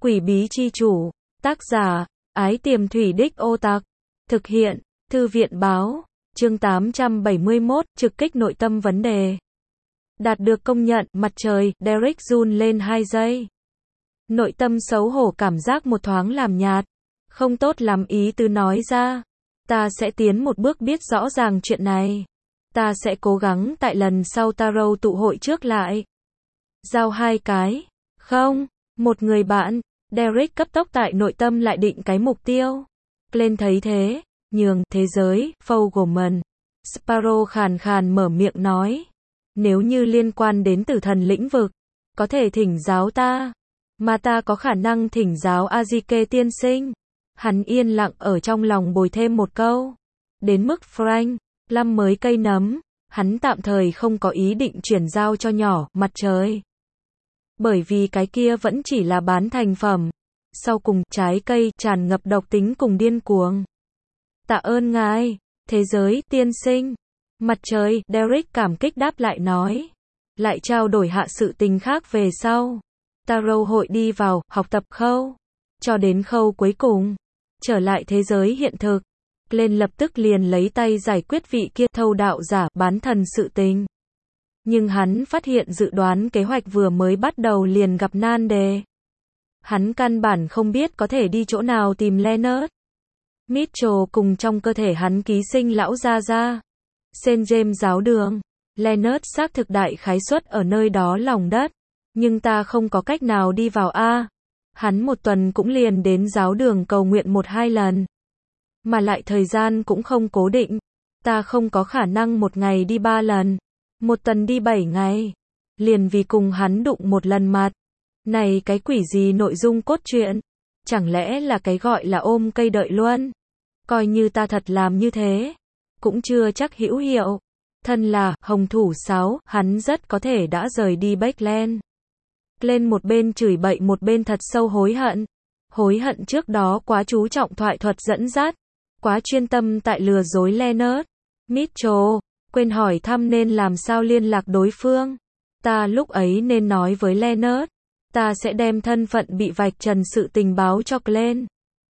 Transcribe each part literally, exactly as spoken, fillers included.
Quỷ bí chi chủ. Tác giả, Ái Tiềm Thủy Đích Ô Tặc. Thực hiện, Thư viện báo. Chương tám trăm bảy mươi mốt, trực kích nội tâm vấn đề. Đạt được công nhận, mặt trời, Derek run lên hai giây. Nội tâm xấu hổ cảm giác một thoáng làm nhạt. Không tốt lắm ý tứ nói ra. Ta sẽ tiến một bước biết rõ ràng chuyện này. Ta sẽ cố gắng tại lần sau Tarot tụ hội trước lại. Giao hai cái. Không, một người bạn. Derek cấp tốc tại nội tâm lại định cái mục tiêu. Glenn thấy thế, nhường, thế giới, Fogelman. Sparrow khàn khàn mở miệng nói. Nếu như liên quan đến tử thần lĩnh vực, có thể thỉnh giáo ta. Mà ta có khả năng thỉnh giáo Azike tiên sinh. Hắn yên lặng ở trong lòng bồi thêm một câu. Đến mức Frank, lăm mới cây nấm, hắn tạm thời không có ý định chuyển giao cho nhỏ, mặt trời. Bởi vì cái kia vẫn chỉ là bán thành phẩm. Sau cùng, trái cây, tràn ngập độc tính cùng điên cuồng. Tạ ơn ngài, thế giới, tiên sinh. Mặt trời, Derek cảm kích đáp lại nói. Lại trao đổi hạ sự tình khác về sau. Tarot hội đi vào, học tập khâu. Cho đến khâu cuối cùng. Trở lại thế giới hiện thực. Lên lập tức liền lấy tay giải quyết vị kia thâu đạo giả, bán thần sự tình. Nhưng hắn phát hiện dự đoán kế hoạch vừa mới bắt đầu liền gặp nan đề. Hắn căn bản không biết có thể đi chỗ nào tìm Leonard. Mitchell cùng trong cơ thể hắn ký sinh lão gia gia. Saint James giáo đường. Leonard xác thực đại khái suất ở nơi đó lòng đất. Nhưng ta không có cách nào đi vào a. Hắn một tuần cũng liền đến giáo đường cầu nguyện một hai lần. Mà lại thời gian cũng không cố định. Ta không có khả năng một ngày đi ba lần. Một tuần đi bảy ngày. Liền vì cùng hắn đụng một lần mặt. Này cái quỷ gì nội dung cốt truyện? Chẳng lẽ là cái gọi là ôm cây đợi luân? Coi như ta thật làm như thế. Cũng chưa chắc hữu hiệu. Thân là hồng thủ sáu, hắn rất có thể đã rời đi Backland. Lên một bên chửi bậy một bên thật sâu hối hận. Hối hận trước đó quá chú trọng thoại thuật dẫn dắt. Quá chuyên tâm tại lừa dối Leonard. Mitchell, quên hỏi thăm nên làm sao liên lạc đối phương. Ta lúc ấy nên nói với Leonard. Ta sẽ đem thân phận bị vạch trần sự tình báo cho Glenn.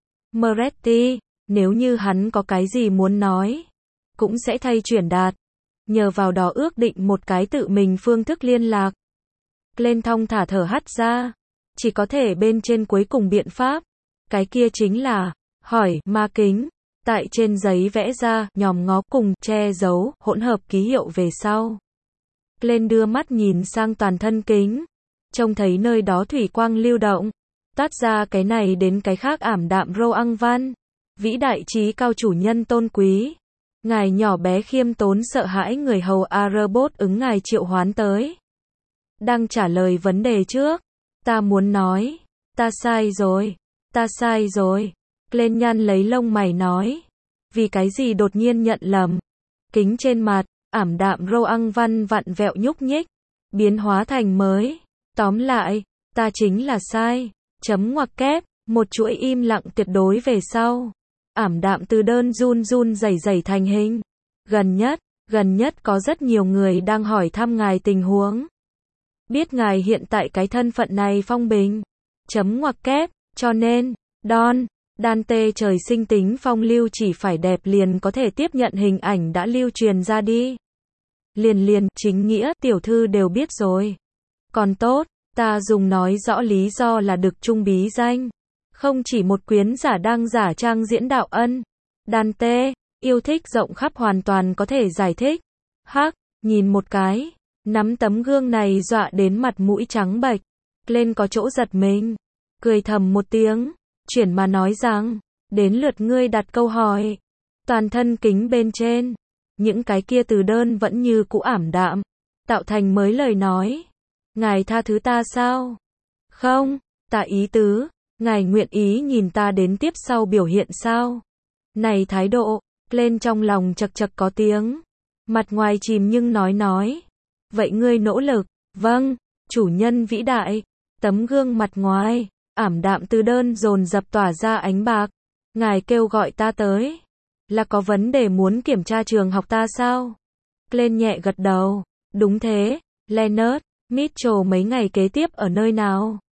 Moretti, nếu như hắn có cái gì muốn nói, cũng sẽ thay chuyển đạt. Nhờ vào đó ước định một cái tự mình phương thức liên lạc. Glenn thong thả thở hắt ra. Chỉ có thể bên trên cuối cùng biện pháp. Cái kia chính là, hỏi, ma kính. Tại trên giấy vẽ ra, nhòm ngó cùng, che giấu, hỗn hợp ký hiệu về sau. Glenn đưa mắt nhìn sang toàn thân kính. Trông thấy nơi đó thủy quang lưu động. Toát ra cái này đến cái khác ảm đạm râu ăng văn. Vĩ đại trí cao chủ nhân tôn quý. Ngài nhỏ bé khiêm tốn sợ hãi người hầu A-robot ứng ngài triệu hoán tới. Đang trả lời vấn đề trước. Ta muốn nói. Ta sai rồi. Ta sai rồi. Glenn nhăn lấy lông mày nói. Vì cái gì đột nhiên nhận lầm. Kính trên mặt, ảm đạm râu ăng văn vặn vẹo nhúc nhích. Biến hóa thành mới. Tóm lại, ta chính là sai. Chấm ngoặc kép, một chuỗi im lặng tuyệt đối về sau. Ảm đạm từ đơn run run rẩy rẩy thành hình. Gần nhất, gần nhất có rất nhiều người đang hỏi thăm ngài tình huống. Biết ngài hiện tại cái thân phận này phong bình. Chấm ngoặc kép, cho nên, Don, Dante trời sinh tính phong lưu chỉ phải đẹp liền có thể tiếp nhận hình ảnh đã lưu truyền ra đi. Liền liền, chính nghĩa, tiểu thư đều biết rồi. Còn tốt, ta dùng nói rõ lý do là được trung bí danh. Không chỉ một quyến giả đang giả trang diễn đạo ân. Dante, yêu thích rộng khắp hoàn toàn có thể giải thích. Hắc, nhìn một cái. Nắm tấm gương này dọa đến mặt mũi trắng bệch. Lên có chỗ giật mình. Cười thầm một tiếng. Chuyển mà nói rằng. Đến lượt ngươi đặt câu hỏi. Toàn thân kính bên trên. Những cái kia từ đơn vẫn như cũ ảm đạm. Tạo thành mới lời nói. Ngài tha thứ ta sao? Không, ta ý tứ. Ngài nguyện ý nhìn ta đến tiếp sau biểu hiện sao? Này thái độ, lên trong lòng chật chật có tiếng. Mặt ngoài chìm nhưng nói nói. Vậy ngươi nỗ lực. Vâng, chủ nhân vĩ đại. Tấm gương mặt ngoài, ảm đạm từ đơn dồn dập tỏa ra ánh bạc. Ngài kêu gọi ta tới. Là có vấn đề muốn kiểm tra trường học ta sao? Lên nhẹ gật đầu. Đúng thế, Leonard. Mitchell mấy ngày kế tiếp ở nơi nào?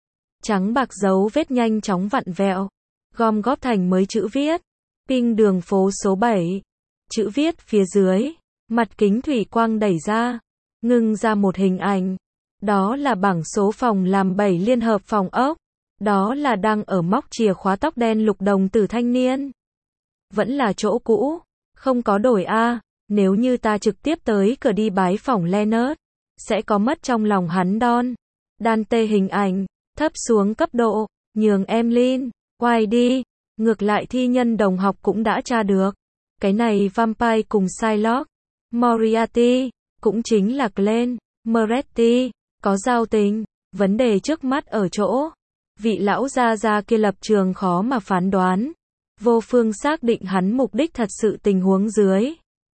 Trắng bạc dấu vết nhanh chóng vặn vẹo, gom góp thành mới chữ viết. Ping đường phố số bảy. Chữ viết phía dưới, mặt kính thủy quang đẩy ra, ngưng ra một hình ảnh. Đó là bảng số phòng làm bảy liên hợp phòng ốc. Đó là đang ở móc chìa khóa tóc đen lục đồng tử thanh niên. Vẫn là chỗ cũ, không có đổi a. Nếu như ta trực tiếp tới cửa đi bái phỏng Leonard, sẽ có mất trong lòng hắn đon. Đan tê hình ảnh, thấp xuống cấp độ, nhường em Lin, quay đi. Ngược lại thi nhân đồng học cũng đã tra được. Cái này Vampire cùng Psylocke, Moriarty, cũng chính là Glenn, Moretti, có giao tình. Vấn đề trước mắt ở chỗ, vị lão gia gia kia lập trường khó mà phán đoán. Vô phương xác định hắn mục đích thật sự tình huống dưới.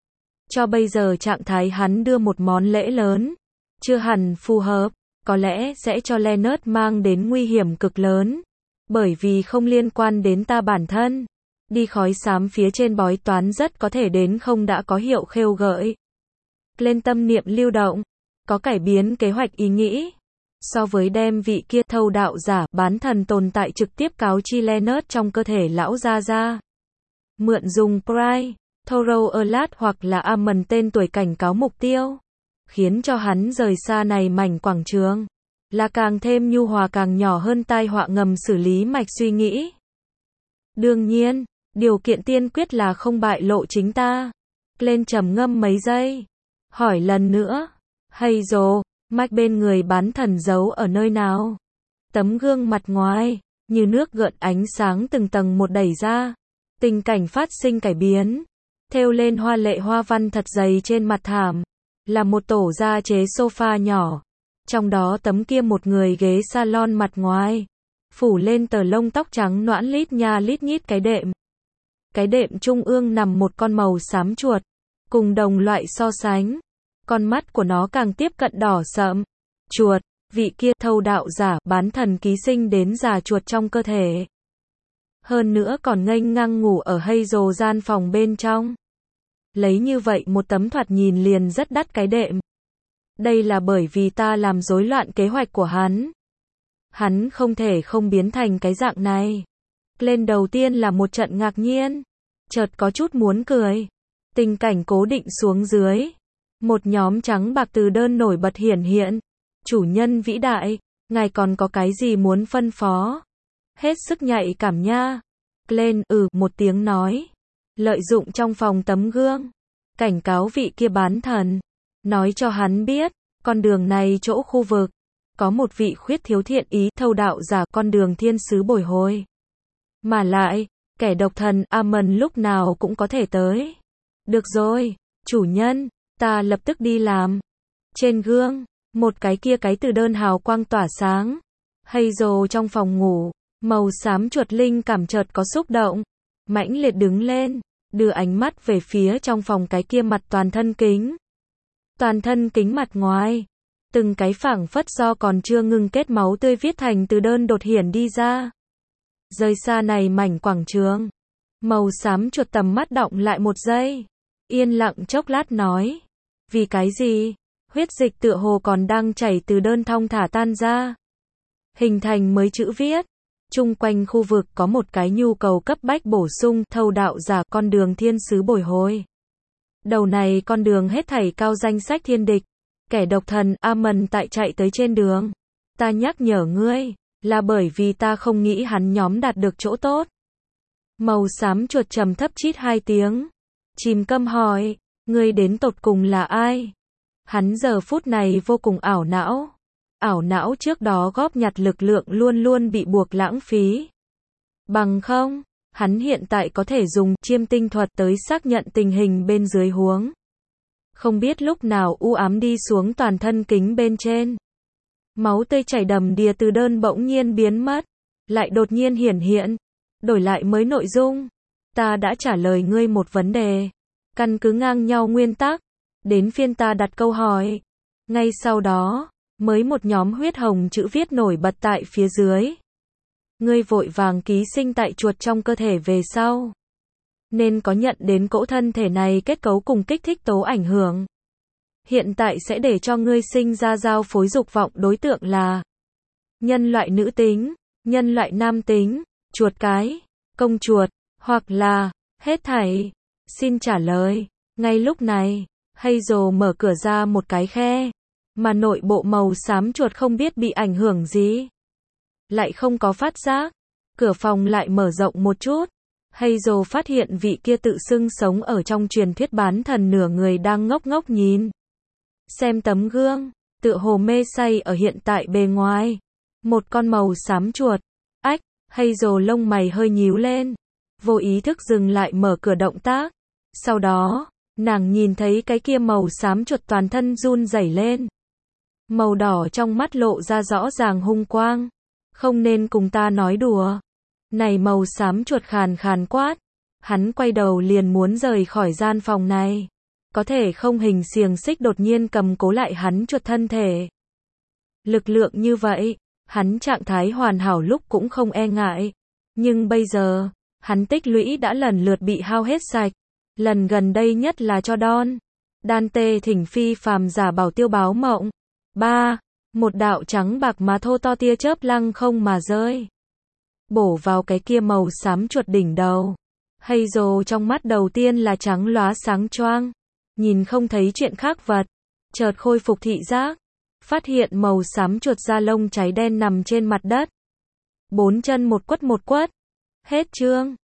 Cho bây giờ trạng thái hắn đưa một món lễ lớn, chưa hẳn phù hợp, có lẽ sẽ cho Leonard mang đến nguy hiểm cực lớn. Bởi vì không liên quan đến ta bản thân. Đi khói xám phía trên bói toán rất có thể đến không đã có hiệu khêu gợi. Lên tâm niệm lưu động, có cải biến kế hoạch ý nghĩ. So với đem vị kia thâu đạo giả bán thần tồn tại trực tiếp cáo chi Leonard trong cơ thể lão gia gia. Mượn dùng Pride, Thorough Alert hoặc là Amon tên tuổi cảnh cáo mục tiêu. Khiến cho hắn rời xa này mảnh quảng trường. Là càng thêm nhu hòa càng nhỏ hơn tai họa ngầm xử lý mạch suy nghĩ. Đương nhiên, điều kiện tiên quyết là không bại lộ chính ta. Lên trầm ngâm mấy giây. Hỏi lần nữa. Hazel, mạch bên người bán thần giấu ở nơi nào? Tấm gương mặt ngoài, như nước gợn ánh sáng từng tầng một đẩy ra. Tình cảnh phát sinh cải biến. Thêu lên hoa lệ hoa văn thật dày trên mặt thảm. Là một tổ da chế sofa nhỏ. Trong đó tấm kia một người ghế salon mặt ngoài. Phủ lên tờ lông tóc trắng noãn lít nha lít nhít cái đệm. Cái đệm trung ương nằm một con màu xám chuột. Cùng đồng loại so sánh. Con mắt của nó càng tiếp cận đỏ sậm. Chuột, vị kia thâu đạo giả bán thần ký sinh đến già chuột trong cơ thể. Hơn nữa còn nghênh ngang ngủ ở Hazel gian phòng bên trong. Lấy như vậy một tấm thoạt nhìn liền rất đắt cái đệm. Đây là bởi vì ta làm rối loạn kế hoạch của hắn. Hắn không thể không biến thành cái dạng này. Lên đầu tiên là một trận ngạc nhiên. Chợt có chút muốn cười. Tình cảnh cố định xuống dưới. Một nhóm trắng bạc từ đơn nổi bật hiển hiện. Chủ nhân vĩ đại, ngài còn có cái gì muốn phân phó? Hết sức nhạy cảm nha. Lên ừ một tiếng nói. Lợi dụng trong phòng tấm gương. Cảnh cáo vị kia bán thần. Nói cho hắn biết, con đường này chỗ khu vực. Có một vị khuyết thiếu thiện ý thâu đạo giả con đường thiên sứ bồi hồi. Mà lại, kẻ độc thần Amon lúc nào cũng có thể tới. Được rồi, chủ nhân, ta lập tức đi làm. Trên gương, một cái kia cái từ đơn hào quang tỏa sáng. Hazel trong phòng ngủ, màu xám chuột linh cảm chợt có xúc động. Mãnh liệt đứng lên, đưa ánh mắt về phía trong phòng cái kia mặt toàn thân kính. Toàn thân kính mặt ngoài. Từng cái phảng phất do còn chưa ngừng kết máu tươi viết thành từ đơn đột hiển đi ra. Rời xa này mảnh quảng trường. Màu xám chuột tầm mắt động lại một giây. Yên lặng chốc lát nói. Vì cái gì? Huyết dịch tựa hồ còn đang chảy từ đơn thong thả tan ra. Hình thành mới chữ viết. Chung quanh khu vực có một cái nhu cầu cấp bách bổ sung thâu đạo giả con đường thiên sứ bồi hồi. Đầu này con đường hết thảy cao danh sách thiên địch. Kẻ độc thần Amon tại chạy tới trên đường. Ta nhắc nhở ngươi, là bởi vì ta không nghĩ hắn nhóm đạt được chỗ tốt. Màu xám chuột trầm thấp chít hai tiếng. Chìm câm hỏi, ngươi đến tột cùng là ai? Hắn giờ phút này vô cùng ảo não. Ảo não trước đó góp nhặt lực lượng luôn luôn bị buộc lãng phí. Bằng không, hắn hiện tại có thể dùng chiêm tinh thuật tới xác nhận tình hình bên dưới huống. Không biết lúc nào u ám đi xuống toàn thân kính bên trên. Máu tươi chảy đầm đìa từ đơn bỗng nhiên biến mất. Lại đột nhiên hiển hiện. Đổi lại mới nội dung. Ta đã trả lời ngươi một vấn đề. Căn cứ ngang nhau nguyên tắc. Đến phiên ta đặt câu hỏi. Ngay sau đó, mới một nhóm huyết hồng chữ viết nổi bật tại phía dưới. Ngươi vội vàng ký sinh tại chuột trong cơ thể về sau. Nên có nhận đến cỗ thân thể này kết cấu cùng kích thích tố ảnh hưởng. Hiện tại sẽ để cho ngươi sinh ra giao phối dục vọng đối tượng là nhân loại nữ tính. nhân loại nam tính, chuột cái, công chuột, hoặc là, hết thảy. Xin trả lời. Ngay lúc này, Hazel mở cửa ra một cái khe, mà nội bộ màu xám chuột không biết bị ảnh hưởng gì. Lại không có phát giác. Cửa phòng lại mở rộng một chút. Hazel phát hiện vị kia tự xưng sống ở trong truyền thuyết bán thần nửa người đang ngốc ngốc nhìn. Xem tấm gương, tựa hồ mê say ở hiện tại bề ngoài. Một con màu xám chuột. Ách, Hazel lông mày hơi nhíu lên. Vô ý thức dừng lại mở cửa động tác. Sau đó, nàng nhìn thấy cái kia màu xám chuột toàn thân run rẩy lên. Màu đỏ trong mắt lộ ra rõ ràng hung quang. Không nên cùng ta nói đùa. Này màu xám chuột khàn khàn quát. Hắn quay đầu liền muốn rời khỏi gian phòng này. Có thể không hình xiềng xích đột nhiên cầm cố lại hắn chuột thân thể. Lực lượng như vậy, hắn trạng thái hoàn hảo lúc cũng không e ngại. Nhưng bây giờ, hắn tích lũy đã lần lượt bị hao hết sạch. Lần gần đây nhất là cho Don. Dante thỉnh phi phàm giả bảo tiêu báo mộng. ba. Một đạo trắng bạc má thô to tia chớp lăng không mà rơi. Bổ vào cái kia màu xám chuột đỉnh đầu. Hazel trong mắt đầu tiên là trắng lóa sáng choang. Nhìn không thấy chuyện khác vật. Chợt khôi phục thị giác. Phát hiện màu xám chuột da lông cháy đen nằm trên mặt đất. Bốn chân một quất một quất. Hết chương.